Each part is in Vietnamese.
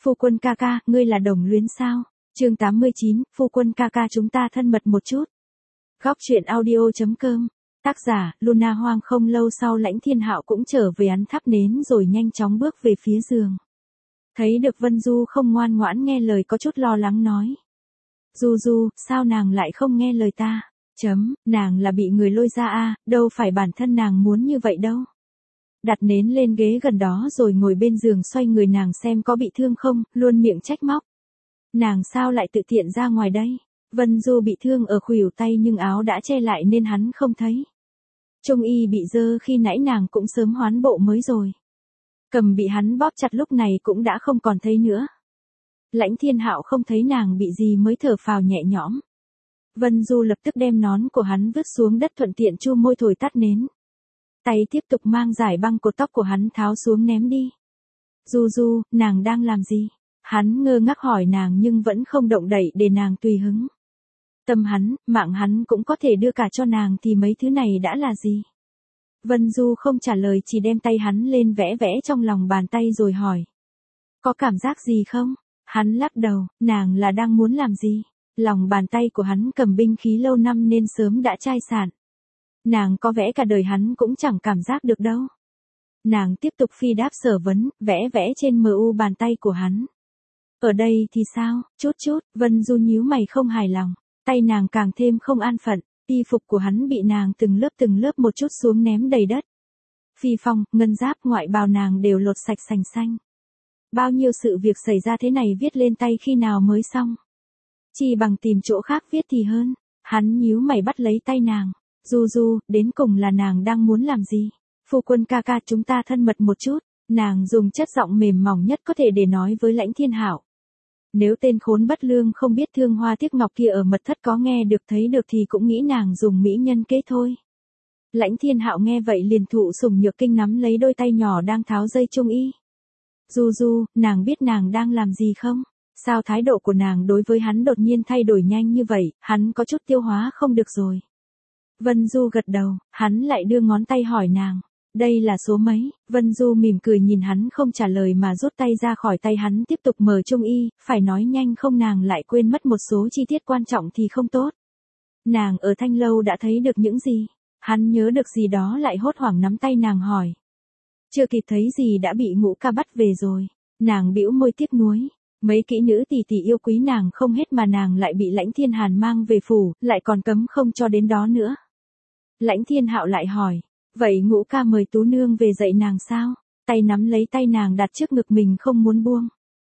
Phu quân ca ca, ngươi là đồng luyến sao? Chương 89, phu quân ca ca chúng ta thân mật một chút. Góc truyện audio.com. Tác giả, Luna Hoang. Không lâu sau Lãnh Thiên Hạo cũng trở về ấn thắp nến rồi nhanh chóng bước về phía giường. Thấy được Vân Du không ngoan ngoãn nghe lời có chút lo lắng nói. Du, sao nàng lại không nghe lời ta? Nàng là bị người lôi ra à, đâu phải bản thân nàng muốn như vậy đâu. Đặt nến lên ghế gần đó rồi ngồi bên giường xoay người nàng xem có bị thương không, luôn miệng trách móc. Nàng sao lại tự tiện ra ngoài đây? Vân Du bị thương ở khuỷu tay nhưng áo đã che lại nên hắn không thấy. Trung y bị dơ khi nãy nàng cũng sớm hoán bộ mới rồi. Cầm bị hắn bóp chặt lúc này cũng đã không còn thấy nữa. Lãnh Thiên Hạo không thấy nàng bị gì mới thở phào nhẹ nhõm. Vân Du lập tức đem nón của hắn vứt xuống đất thuận tiện chu môi thổi tắt nến. Tay tiếp tục mang giải băng cột tóc của hắn tháo xuống ném đi. Du, nàng đang làm gì? Hắn ngơ ngác hỏi nàng nhưng vẫn không động đậy để nàng tùy hứng. Tâm hắn, mạng hắn cũng có thể đưa cả cho nàng thì mấy thứ này đã là gì? Vân Du không trả lời chỉ đem tay hắn lên vẽ vẽ trong lòng bàn tay rồi hỏi. Có cảm giác gì không? Hắn lắc đầu, nàng là đang muốn làm gì? Lòng bàn tay của hắn cầm binh khí lâu năm nên sớm đã chai sạn. Nàng có vẽ cả đời hắn cũng chẳng cảm giác được đâu. Nàng tiếp tục phi đáp sở vấn, vẽ vẽ trên mu bàn tay của hắn. Ở đây thì sao? Chút, Vân Du nhíu mày không hài lòng. Tay nàng càng thêm không an phận, y phục của hắn bị nàng từng lớp một chút xuống ném đầy đất. Phi phong, ngân giáp, ngoại bào nàng đều lột sạch sành xanh. Bao nhiêu sự việc xảy ra thế này viết lên tay khi nào mới xong. Chỉ bằng tìm chỗ khác viết thì hơn. Hắn nhíu mày bắt lấy tay nàng. Du, đến cùng là nàng đang muốn làm gì? Phu quân ca ca chúng ta thân mật một chút. Nàng dùng chất giọng mềm mỏng nhất có thể để nói với Lãnh Thiên Hạo. Nếu tên khốn bất lương không biết thương hoa tiếc ngọc kia ở mật thất có nghe được thấy được thì cũng nghĩ nàng dùng mỹ nhân kế thôi. Lãnh Thiên Hạo nghe vậy liền thụ sủng nhược kinh nắm lấy đôi tay nhỏ đang tháo dây trung y. Du, nàng biết nàng đang làm gì không? Sao thái độ của nàng đối với hắn đột nhiên thay đổi nhanh như vậy, hắn có chút tiêu hóa không được rồi. Vân Du gật đầu, hắn lại đưa ngón tay hỏi nàng. Đây là số mấy? Vân Du mỉm cười nhìn hắn không trả lời mà rút tay ra khỏi tay hắn tiếp tục mở trung y, phải nói nhanh không nàng lại quên mất một số chi tiết quan trọng thì không tốt. Nàng ở Thanh Lâu đã thấy được những gì? Hắn nhớ được gì đó lại hốt hoảng nắm tay nàng hỏi. Chưa kịp thấy gì đã bị Ngũ Ca bắt về rồi. Nàng bĩu môi tiếc nuối. Mấy kỹ nữ tỷ tỷ yêu quý nàng không hết mà nàng lại bị Lãnh Thiên Hàn mang về phủ, lại còn cấm không cho đến đó nữa. Lãnh Thiên Hạo lại hỏi. Vậy Ngũ Ca mời Tú Nương về dạy nàng sao? Tay nắm lấy tay nàng đặt trước ngực mình không muốn buông.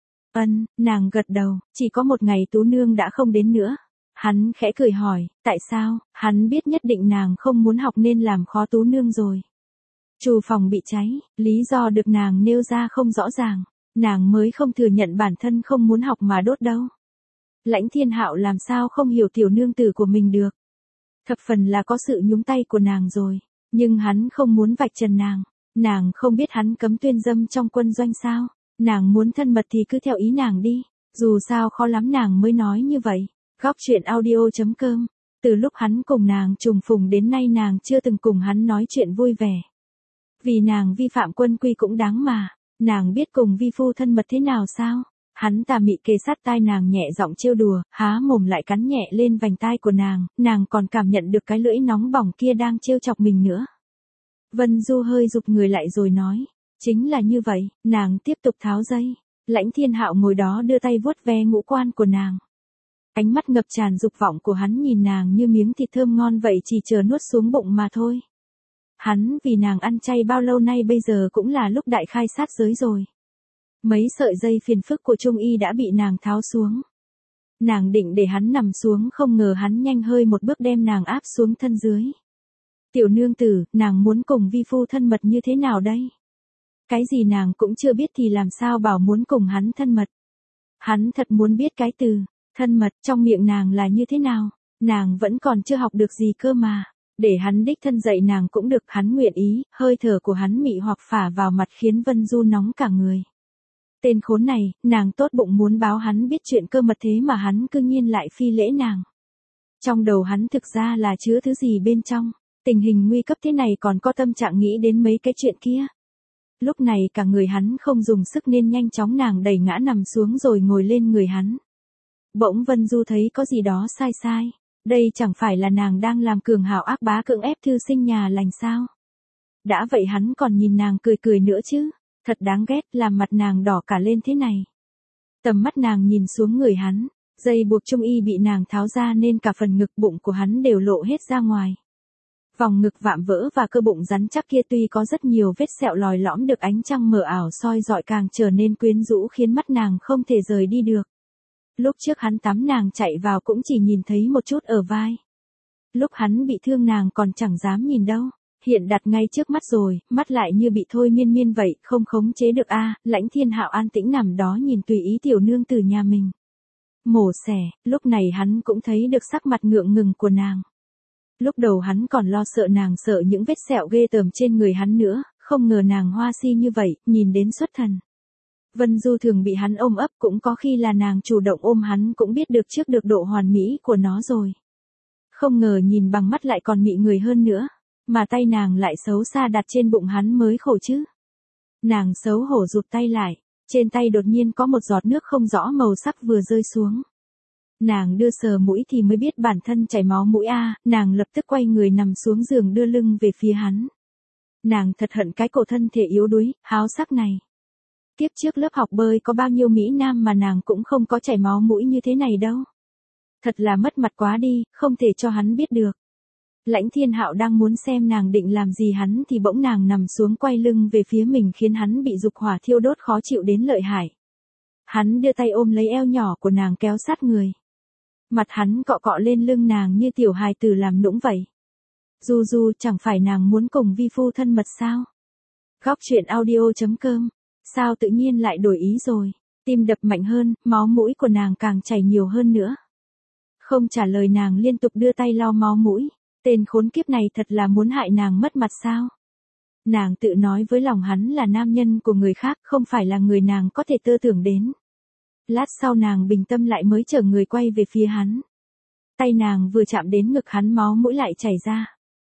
Nàng gật đầu, chỉ có một ngày Tú Nương đã không đến nữa. Hắn khẽ cười hỏi, tại sao? Hắn biết nhất định nàng không muốn học nên làm khó Tú Nương rồi. Trù phòng bị cháy, lý do được nàng nêu ra không rõ ràng. Nàng mới không thừa nhận bản thân không muốn học mà đốt đâu. Lãnh Thiên Hạo làm sao không hiểu tiểu nương tử của mình được. Thập phần là có sự nhúng tay của nàng rồi. Nhưng hắn không muốn vạch trần nàng. Nàng không biết hắn cấm tuyên dâm trong quân doanh sao. Nàng muốn thân mật thì cứ theo ý nàng đi. Dù sao khó lắm nàng mới nói như vậy. Góc truyện audio.com. Từ lúc hắn cùng nàng trùng phùng đến nay nàng chưa từng cùng hắn nói chuyện vui vẻ. Vì nàng vi phạm quân quy cũng đáng mà. Nàng biết cùng vi phu thân mật thế nào sao? Hắn tà mị kề sát tai nàng nhẹ giọng trêu đùa, há mồm lại cắn nhẹ lên vành tai của nàng còn cảm nhận được cái lưỡi nóng bỏng kia đang trêu chọc mình nữa. Vân Du hơi rụt người lại rồi nói, chính là như vậy, nàng tiếp tục tháo dây. Lãnh Thiên Hạo ngồi đó đưa tay vuốt ve ngũ quan của nàng. Ánh mắt ngập tràn dục vọng của hắn nhìn nàng như miếng thịt thơm ngon vậy chỉ chờ nuốt xuống bụng mà thôi. Hắn vì nàng ăn chay bao lâu nay bây giờ cũng là lúc đại khai sát giới rồi. Mấy sợi dây phiền phức của Trung Y đã bị nàng tháo xuống. Nàng định để hắn nằm xuống không ngờ hắn nhanh hơi một bước đem nàng áp xuống thân dưới. Tiểu nương tử, nàng muốn cùng vi phu thân mật như thế nào đây? Cái gì nàng cũng chưa biết thì làm sao bảo muốn cùng hắn thân mật. Hắn thật muốn biết cái từ thân mật trong miệng nàng là như thế nào. Nàng vẫn còn chưa học được gì cơ mà. Để hắn đích thân dạy nàng cũng được, hắn nguyện ý. Hơi thở của hắn mị hoặc phả vào mặt khiến Vân Du nóng cả người. Tên khốn này, nàng tốt bụng muốn báo hắn biết chuyện cơ mật thế mà hắn cư nhiên lại phi lễ nàng. Trong đầu hắn thực ra là chứa thứ gì bên trong. Tình hình nguy cấp thế này còn có tâm trạng nghĩ đến mấy cái chuyện kia. Lúc này cả người hắn không dùng sức nên nhanh chóng nàng đẩy ngã nằm xuống rồi ngồi lên người hắn. Bỗng Vân Du thấy có gì đó sai sai. Đây chẳng phải là nàng đang làm cường hào ác bá cưỡng ép thư sinh nhà lành sao? Đã vậy hắn còn nhìn nàng cười cười nữa chứ. Thật đáng ghét, làm mặt nàng đỏ cả lên thế này. Tầm mắt nàng nhìn xuống người hắn. Dây buộc trung y bị nàng tháo ra nên cả phần ngực bụng của hắn đều lộ hết ra ngoài. Vòng ngực vạm vỡ và cơ bụng rắn chắc kia tuy có rất nhiều vết sẹo lòi lõm được ánh trăng mờ ảo soi rọi càng trở nên quyến rũ khiến mắt nàng không thể rời đi được. Lúc trước hắn tắm nàng chạy vào cũng chỉ nhìn thấy một chút ở vai. Lúc hắn bị thương nàng còn chẳng dám nhìn đâu. Hiện đặt ngay trước mắt rồi, mắt lại như bị thôi miên miên vậy, không khống chế được a. Lãnh Thiên Hạo an tĩnh nằm đó nhìn tùy ý tiểu nương tử nhà mình mổ xẻ, lúc này hắn cũng thấy được sắc mặt ngượng ngừng của nàng. Lúc đầu hắn còn lo sợ nàng sợ những vết sẹo ghê tởm trên người hắn nữa, không ngờ nàng hoa si như vậy, nhìn đến xuất thần. Vân Du thường bị hắn ôm ấp, cũng có khi là nàng chủ động ôm hắn cũng biết được trước được độ hoàn mỹ của nó rồi. Không ngờ nhìn bằng mắt lại còn mị người hơn nữa, mà tay nàng lại xấu xa đặt trên bụng hắn mới khổ chứ. Nàng xấu hổ rụt tay lại, trên tay đột nhiên có một giọt nước không rõ màu sắc vừa rơi xuống. Nàng đưa sờ mũi thì mới biết bản thân chảy máu mũi a, nàng lập tức quay người nằm xuống giường đưa lưng về phía hắn. Nàng thật hận cái cổ thân thể yếu đuối, háo sắc này. Tiếp trước lớp học bơi có bao nhiêu mỹ nam mà nàng cũng không có chảy máu mũi như thế này đâu. Thật là mất mặt quá đi, không thể cho hắn biết được. Lãnh Thiên Hạo đang muốn xem nàng định làm gì hắn thì bỗng nàng nằm xuống quay lưng về phía mình khiến hắn bị dục hỏa thiêu đốt khó chịu đến lợi hại. Hắn đưa tay ôm lấy eo nhỏ của nàng kéo sát người. Mặt hắn cọ cọ lên lưng nàng như tiểu hài tử làm nũng vậy. Du Du, chẳng phải nàng muốn cùng vi phu thân mật sao? Góc truyện audio.com. Sao tự nhiên lại đổi ý rồi? Tim đập mạnh hơn, máu mũi của nàng càng chảy nhiều hơn nữa. Không trả lời nàng liên tục đưa tay lau máu mũi. Tên khốn kiếp này thật là muốn hại nàng mất mặt sao? Nàng tự nói với lòng hắn là nam nhân của người khác, không phải là người nàng có thể tơ tưởng đến. Lát sau nàng bình tâm lại mới chở người quay về phía hắn. Tay nàng vừa chạm đến ngực hắn máu mũi lại chảy ra.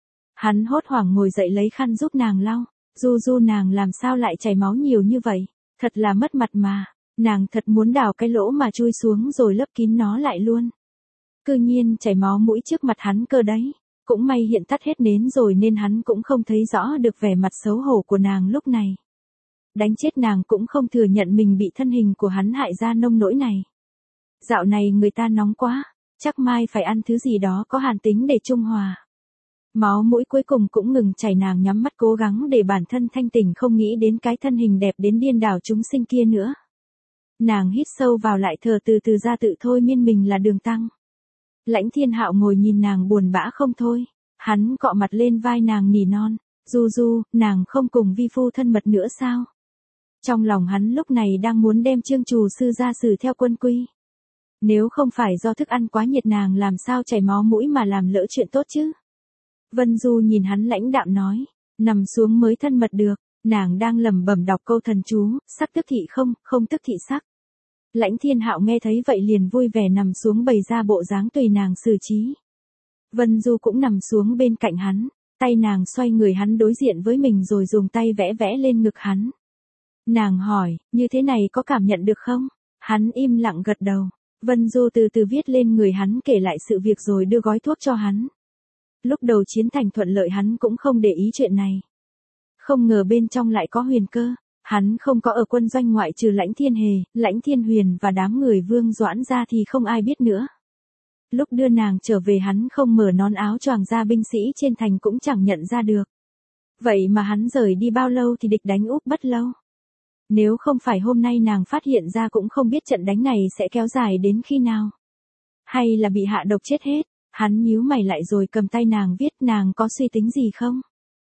Hắn hốt hoảng ngồi dậy lấy khăn giúp nàng lau. Du Du, nàng làm sao lại chảy máu nhiều như vậy? Thật là mất mặt mà. Nàng thật muốn đào cái lỗ mà chui xuống rồi lấp kín nó lại luôn. Cư nhiên chảy máu mũi trước mặt hắn cơ đấy. Cũng may hiện tắt hết nến rồi nên hắn cũng không thấy rõ được vẻ mặt xấu hổ của nàng lúc này. Đánh chết nàng cũng không thừa nhận mình bị thân hình của hắn hại ra nông nỗi này. Dạo này người ta nóng quá, chắc mai phải ăn thứ gì đó có hàn tính để trung hòa. Máu mũi cuối cùng cũng ngừng chảy, nàng nhắm mắt cố gắng để bản thân thanh tỉnh, không nghĩ đến cái thân hình đẹp đến điên đảo chúng sinh kia nữa. Nàng hít sâu vào lại thở từ từ ra tự thôi miên mình là Đường Tăng. Lãnh Thiên Hạo ngồi nhìn nàng buồn bã không thôi. Hắn cọ mặt lên vai nàng nỉ non. Du Du, nàng không cùng vi phu thân mật nữa sao? Trong lòng hắn lúc này đang muốn đem Trương Trù sư ra xử theo quân quy. Nếu không phải do thức ăn quá nhiệt nàng làm sao chảy máu mũi mà làm lỡ chuyện tốt chứ? Vân Du nhìn hắn lãnh đạm nói. Nằm xuống mới thân mật được. Nàng đang lẩm bẩm đọc câu thần chú, sắc tức thị không, không tức thị sắc. Lãnh Thiên Hạo nghe thấy vậy liền vui vẻ nằm xuống bày ra bộ dáng tùy nàng xử trí. Vân Du cũng nằm xuống bên cạnh hắn, tay nàng xoay người hắn đối diện với mình rồi dùng tay vẽ vẽ lên ngực hắn. Nàng hỏi, như thế này có cảm nhận được không? Hắn im lặng gật đầu. Vân Du từ từ viết lên người hắn, kể lại sự việc rồi đưa gói thuốc cho hắn. Lúc đầu chiến thành thuận lợi hắn cũng không để ý chuyện này. Không ngờ bên trong lại có huyền cơ. Hắn không có ở quân doanh ngoại trừ Lãnh Thiên Hề, Lãnh Thiên Huyền và đám người Vương Doãn ra thì không ai biết nữa. Lúc đưa nàng trở về hắn không mở nón áo choàng ra, binh sĩ trên thành cũng chẳng nhận ra được. Vậy mà hắn rời đi bao lâu thì địch đánh úp bất lâu. Nếu không phải hôm nay nàng phát hiện ra cũng không biết trận đánh này sẽ kéo dài đến khi nào. Hay là bị hạ độc chết hết. Hắn nhíu mày lại rồi cầm tay nàng viết, nàng có suy tính gì không?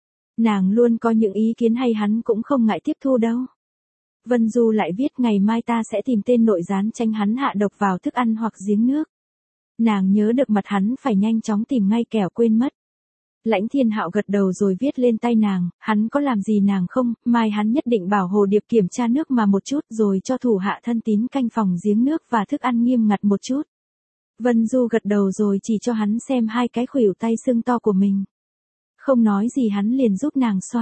Nàng luôn có những ý kiến hay hắn cũng không ngại tiếp thu đâu. Vân Du lại viết, ngày mai ta sẽ tìm tên nội gián tránh hắn hạ độc vào thức ăn hoặc giếng nước. Nàng nhớ được mặt hắn phải nhanh chóng tìm ngay kẻo quên mất. Lãnh Thiên Hạo gật đầu rồi viết lên tay nàng, hắn có làm gì nàng không, mai hắn nhất định bảo Hồ Điệp kiểm tra nước mà một chút rồi cho thủ hạ thân tín canh phòng giếng nước và thức ăn nghiêm ngặt một chút. Vân Du gật đầu rồi chỉ cho hắn xem hai cái khuỷu tay sưng to của mình. Không nói gì hắn liền giúp nàng xoa.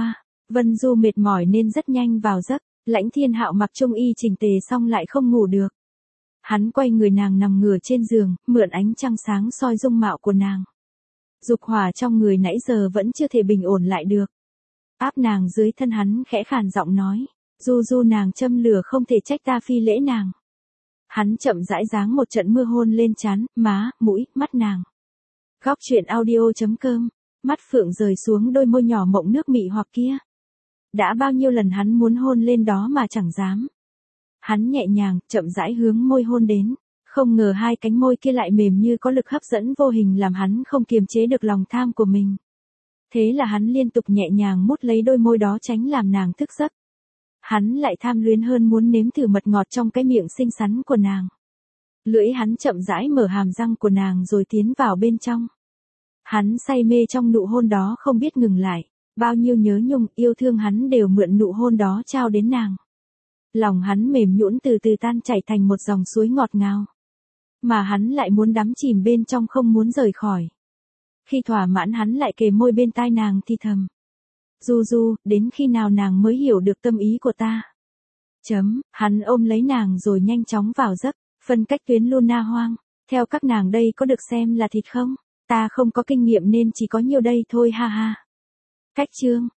Vân Du mệt mỏi nên rất nhanh vào giấc, Lãnh Thiên Hạo mặc trung y chỉnh tề xong lại không ngủ được. Hắn quay người nàng nằm ngửa trên giường, mượn ánh trăng sáng soi dung mạo của nàng. Dục hỏa trong người nãy giờ vẫn chưa thể bình ổn lại được. Áp nàng dưới thân hắn khẽ khàn giọng nói, Du Du nàng châm lửa không thể trách ta phi lễ nàng. Hắn chậm rãi giáng một trận mưa hôn lên trán, má, mũi, mắt nàng. Góc truyện audio.com, mắt Phượng rời xuống đôi môi nhỏ mộng nước mị hoặc kia. Đã bao nhiêu lần hắn muốn hôn lên đó mà chẳng dám. Hắn nhẹ nhàng, chậm rãi hướng môi hôn đến. Không ngờ hai cánh môi kia lại mềm như có lực hấp dẫn vô hình làm hắn không kiềm chế được lòng tham của mình. Thế là hắn liên tục nhẹ nhàng mút lấy đôi môi đó tránh làm nàng thức giấc. Hắn lại tham luyến hơn muốn nếm thử mật ngọt trong cái miệng xinh xắn của nàng. Lưỡi hắn chậm rãi mở hàm răng của nàng rồi tiến vào bên trong. Hắn say mê trong nụ hôn đó không biết ngừng lại. Bao nhiêu nhớ nhung, yêu thương hắn đều mượn nụ hôn đó trao đến nàng. Lòng hắn mềm nhũn từ từ tan chảy thành một dòng suối ngọt ngào. Mà hắn lại muốn đắm chìm bên trong không muốn rời khỏi. Khi thỏa mãn hắn lại kề môi bên tai nàng thì thầm. Du Du, đến khi nào nàng mới hiểu được tâm ý của ta? Hắn ôm lấy nàng rồi nhanh chóng vào giấc, phân cách tuyến Luna Hoang. Theo các nàng đây có được xem là thịt không? Ta không có kinh nghiệm nên chỉ có nhiêu đây thôi ha ha. Cách chương.